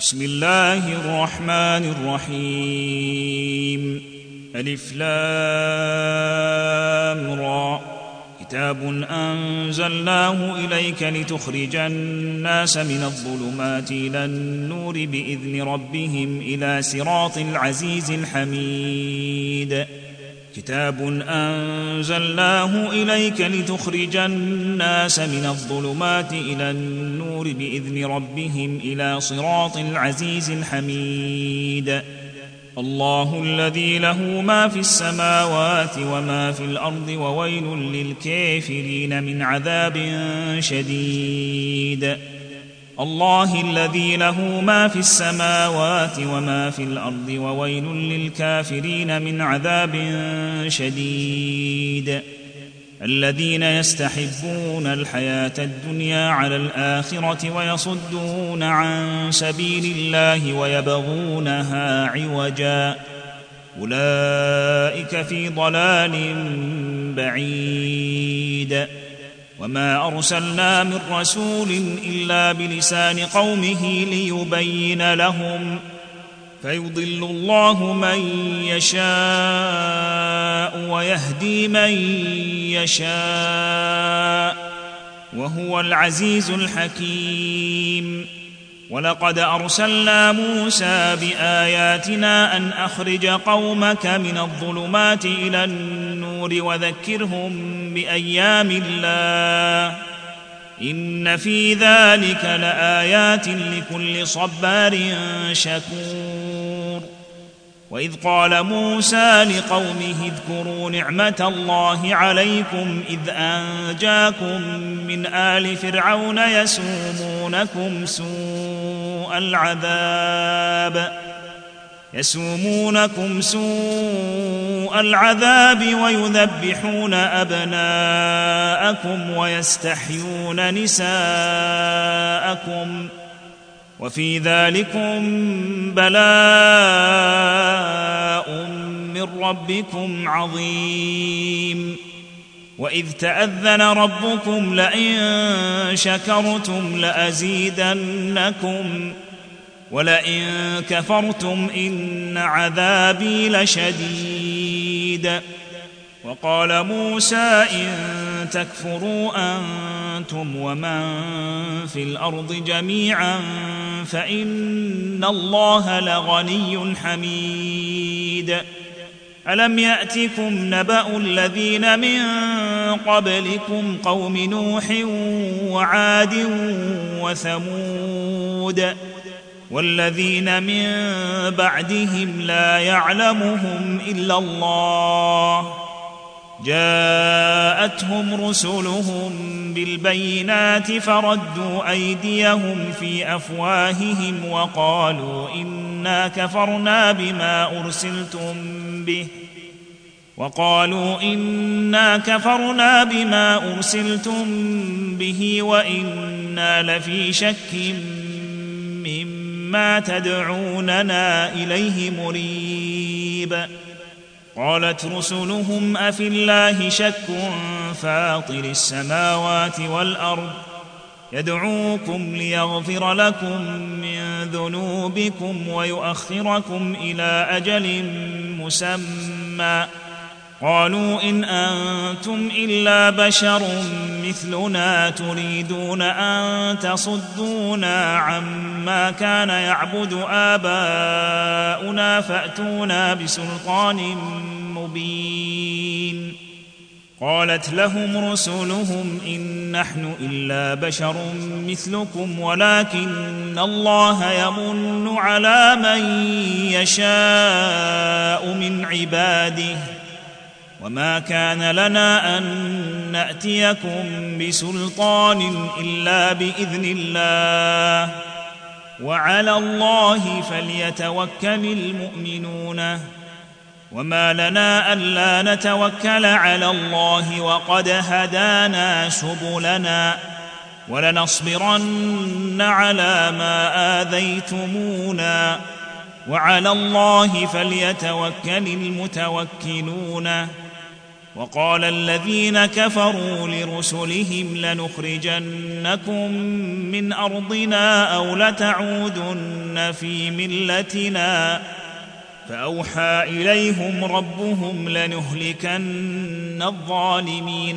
بسم الله الرحمن الرحيم. ألف لام را. كتاب أنزلناه إليك لتخرج الناس من الظلمات إلى النور بإذن ربهم إلى صراط العزيز الحميد. كتاب أنزلناه إليك لتخرج الناس من الظلمات إلى النور بإذن ربهم إلى صراط العزيز الحميد. الله الذي له ما في السماوات وما في الأرض وويل للكافرين من عذاب شديد. الله الذي له ما في السماوات وما في الأرض وويل للكافرين من عذاب شديد. الذين يستحبون الحياة الدنيا على الآخرة ويصدون عن سبيل الله ويبغونها عوجا أولئك في ضلال بعيد. وما أرسلنا من رسول إلا بلسان قومه ليبين لهم فيضل الله من يشاء ويهدي من يشاء وهو العزيز الحكيم. ولقد أرسلنا موسى بآياتنا أن أخرج قومك من الظلمات إلى النور وذكرهم بأيام الله إن في ذلك لآيات لكل صبار شكور. وإذ قال موسى لقومه اذكروا نعمة الله عليكم إذ أنجاكم من آل فرعون يسومونكم سوء العذاب ويذبحون أبناءكم ويستحيون نساءكم وفي ذلكم بلاء من ربكم عظيم. وإذ تأذن ربكم لئن شكرتم لأزيدنكم ولئن كفرتم إن عذابي لشديد. وقال موسى إن تكفروا أنتم ومن في الأرض جميعا فإن الله لغني حميد. ألم يأتكم نبأ الذين من قبلكم قوم نوح وعاد وثمود والذين من بعدهم لا يعلمهم إلا الله جاءتهم رسلهم بالبينات فردوا أيديهم في أفواههم وقالوا إنا كفرنا بما أرسلتم به وإنا لفي شك مما تدعوننا إليه مريب. قالت رسلهم أفي الله شك فاطر السماوات والأرض يدعوكم ليغفر لكم من ذنوبكم ويؤخركم إلى أجل مسمى قالوا إن أنتم إلا بشر مثلنا تريدون أن تصدونا عما كان يعبد آباؤنا فأتونا بسلطان مبين. قالت لهم رسلهم إن نحن إلا بشر مثلكم ولكن الله يمن على من يشاء من عباده وما كان لنا أن نأتيكم بسلطان إلا بإذن الله وعلى الله فليتوكل المؤمنون. وما لنا ألا نتوكل على الله وقد هدانا سبلنا ولنصبرن على ما آذيتمونا وعلى الله فليتوكل المتوكلون. وقال الذين كفروا لرسلهم لنخرجنكم من أرضنا أو لتعودن في ملتنا فأوحى إليهم ربهم لنهلكن الظالمين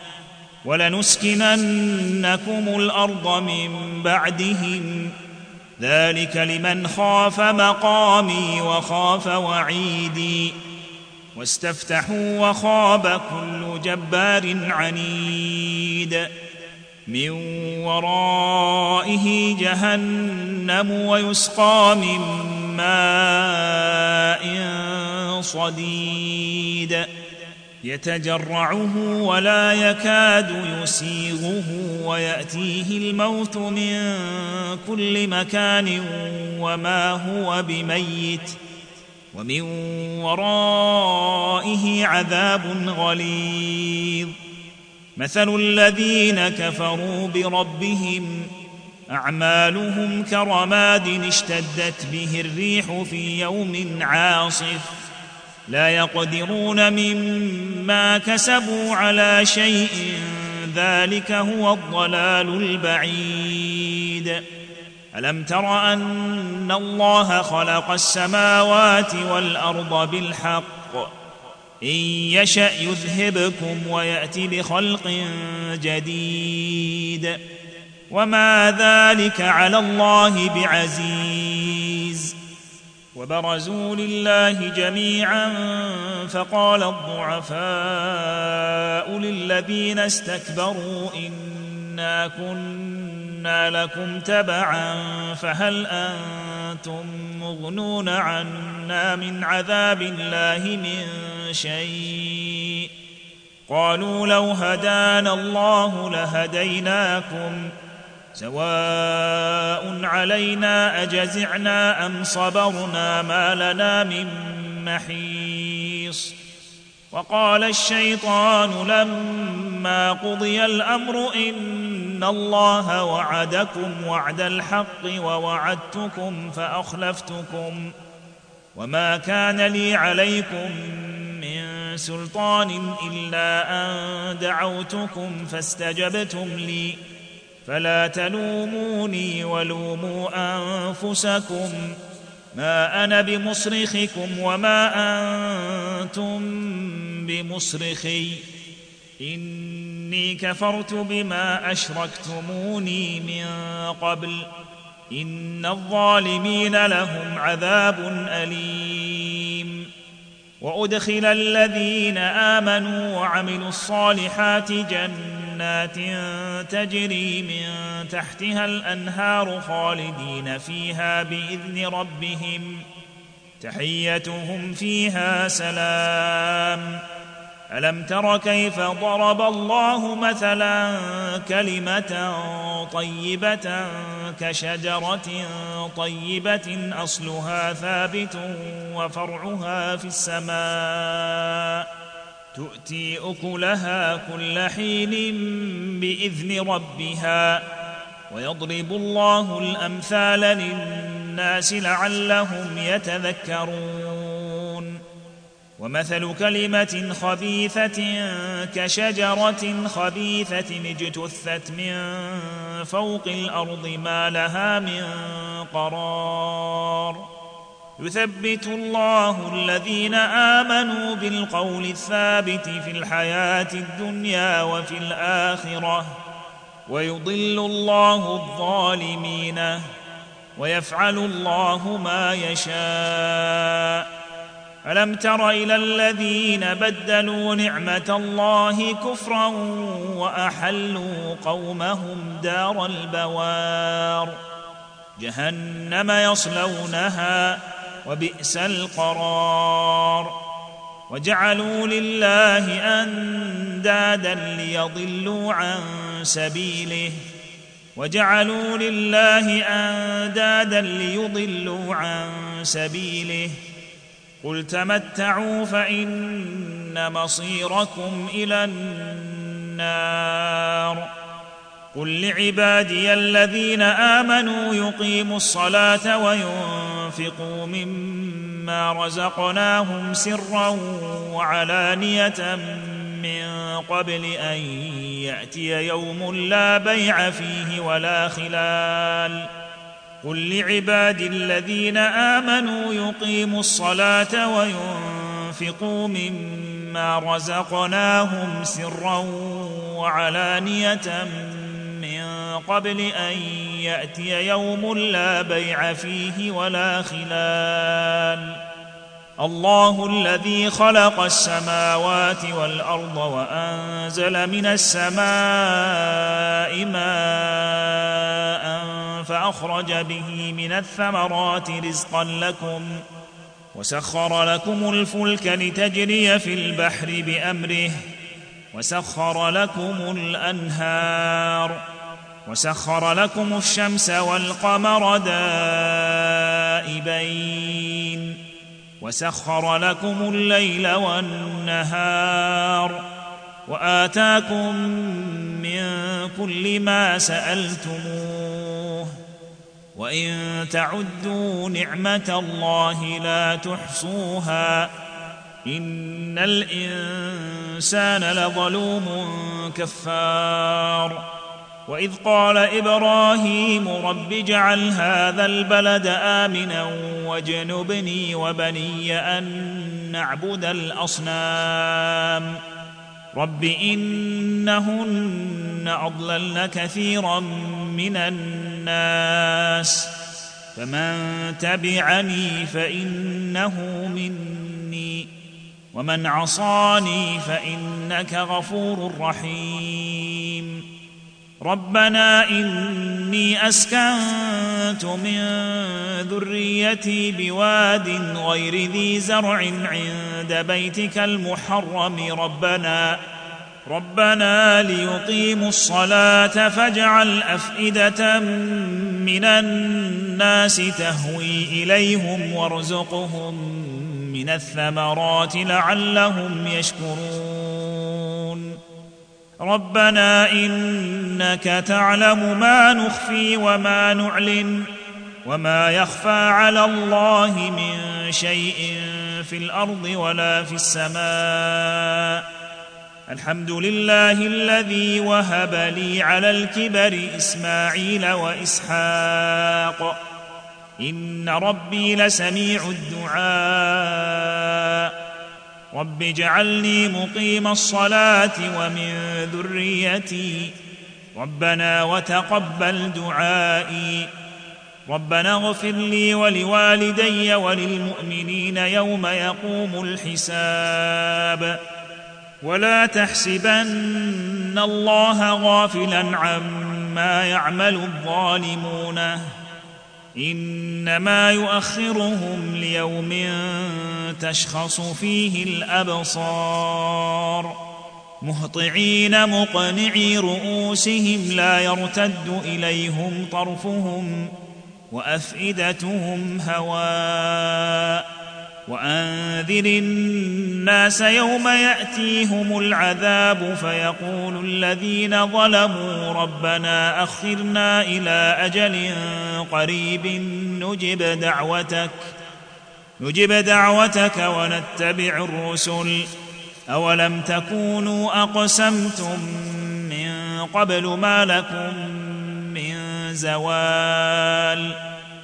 ولنسكننكم الأرض من بعدهم ذلك لمن خاف مقامي وخاف وعيدي واستفتحوا وخاب كل جبار عنيد من ورائه جهنم ويسقى من ماء صديد يتجرعه ولا يكاد يسيغه ويأتيه الموت من كل مكان وما هو بميت ومن ورائه عذاب غليظ مثل الذين كفروا بربهم أعمالهم كرماد اشتدت به الريح في يوم عاصف لا يقدرون مما كسبوا على شيء ذلك هو الضلال البعيد ألم تر أن الله خلق السماوات والأرض بالحق إن يشأ يذهبكم ويأت بخلق جديد وما ذلك على الله بعزيز وبرزوا لله جميعا فقال الضعفاء للذين استكبروا إنا كنا لكم تبعا فهل أنتم مغنون عنا من عذاب الله من شيء قالوا لو هدانا الله لهديناكم سواء علينا أجزعنا أم صبرنا ما لنا من محيص وقال الشيطان لما قضي الأمر إن الله وعدكم وعد الحق ووعدتكم فأخلفتكم وما كان لي عليكم من سلطان إلا أن دعوتكم فاستجبتم لي فلا تلوموني ولوموا أنفسكم ما أنا بمصرخكم وما أنتم بمصرخي إني كفرت بما أشركتموني من قبل إن الظالمين لهم عذاب أليم وأدخل الذين آمنوا وعملوا الصالحات جنات تجري من تحتها الأنهار خالدين فيها بإذن ربهم تحيتهم فيها سلام ألم تر كيف ضرب الله مثلا كلمة طيبة كشجرة طيبة أصلها ثابت وفرعها في السماء تؤتي أكلها كل حين بإذن ربها ويضرب الله الأمثال للناس لعلهم يتذكرون ومثل كلمة خبيثة كشجرة خبيثة اجتثت من فوق الأرض ما لها من قرار يثبت الله الذين آمنوا بالقول الثابت في الحياة الدنيا وفي الآخرة ويضل الله الظالمين ويفعل الله ما يشاء ألم تر إلى الذين بدلوا نعمة الله كفرا وأحلوا قومهم دار البوار جهنم يصلونها وبئس القرار وجعلوا لله أندادا ليضلوا عن سبيله وجعلوا لله أندادا ليضلوا عن سبيله قل تمتعوا فإن مصيركم إلى النار قل لعبادي الذين آمنوا يقيموا الصلاة وينفقوا مما رزقناهم سرا وعلانية من قبل أن يأتي يوم لا بيع فيه ولا خلال قل لعبادي الذين آمنوا يقيموا الصلاة وينفقوا مما رزقناهم سرا وعلانية من قبل أن يأتي يوم لا بيع فيه ولا خلال الله الذي خلق السماوات والأرض وأنزل من السماء ماء فأخرج به من الثمرات رزقا لكم وسخر لكم الفلك لتجري في البحر بأمره وسخر لكم الأنهار وسخر لكم الشمس والقمر دائبين وسخر لكم الليل والنهار وآتاكم من كل ما سألتموه وإن تعدوا نعمة الله لا تحصوها إن الإنسان لظلوم كفار وإذ قال إبراهيم رب اجعل هذا البلد آمنا واجنبني وبني أن نعبد الأصنام رب إنهن أضللن كثيرا من الناس فمن تبعني فإنه مني ومن عصاني فإنك غفور رحيم ربنا إني أسكنت من ذريتي بواد غير ذي زرع عند بيتك المحرم ربنا ليقيموا الصلاة فاجعل أفئدة من الناس تهوي إليهم وارزقهم من الثمرات لعلهم يشكرون ربنا إنك تعلم ما نخفي وما نعلن وما يخفى على الله من شيء في الأرض ولا في السماء الحمد لله الذي وهب لي على الكبر إسماعيل وإسحاق إن ربي لسميع الدعاء رب اجعلني مقيم الصلاة ومن ذريتي ربنا وتقبل دعائي ربنا اغفر لي ولوالدي وللمؤمنين يوم يقوم الحساب ولا تحسبن الله غافلا عما يعمل الظالمون إنما يؤخرهم ليوم تشخص فيه الأبصار مهطعين مقنعي رؤوسهم لا يرتد إليهم طرفهم وأفئدتهم هواء وأنذر الناس يوم يأتيهم العذاب فيقول الذين ظلموا ربنا أخرنا إلى أجل قريب نجب دعوتك ونتبع الرسل أولم تكونوا أقسمتم من قبل ما لكم من زوال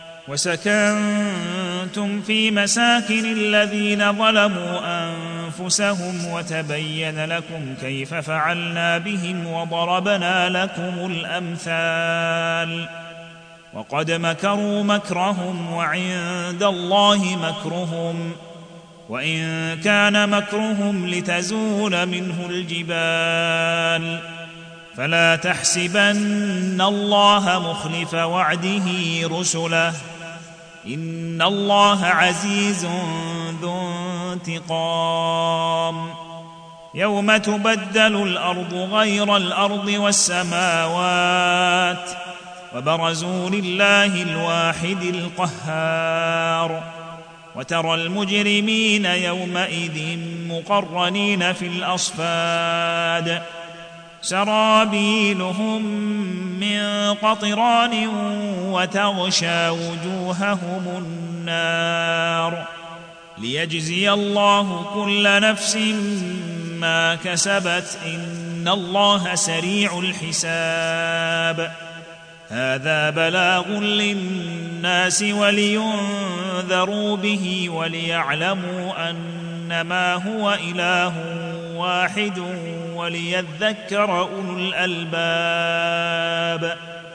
وسكنتم في مساكن الذين ظلموا أنفسهم وتبين لكم كيف فعلنا بهم وضربنا لكم الأمثال وقد مكروا مكرهم وعند الله مكرهم وإن كان مكرهم لتزول منه الجبال فلا تحسبن الله مخلف وعده رسله إن الله عزيز ذو انتقام يوم تبدل الأرض غير الأرض والسماوات وبرزوا لله الواحد القهار وترى المجرمين يومئذ مقرنين في الأصفاد سرابيلهم من قطران وتغشى وجوههم النار ليجزي الله كل نفس ما كسبت إن الله سريع الحساب. هذا بلاغ للناس ولينذروا به وليعلموا أنما هو إله واحد وليذكر أولو الألباب.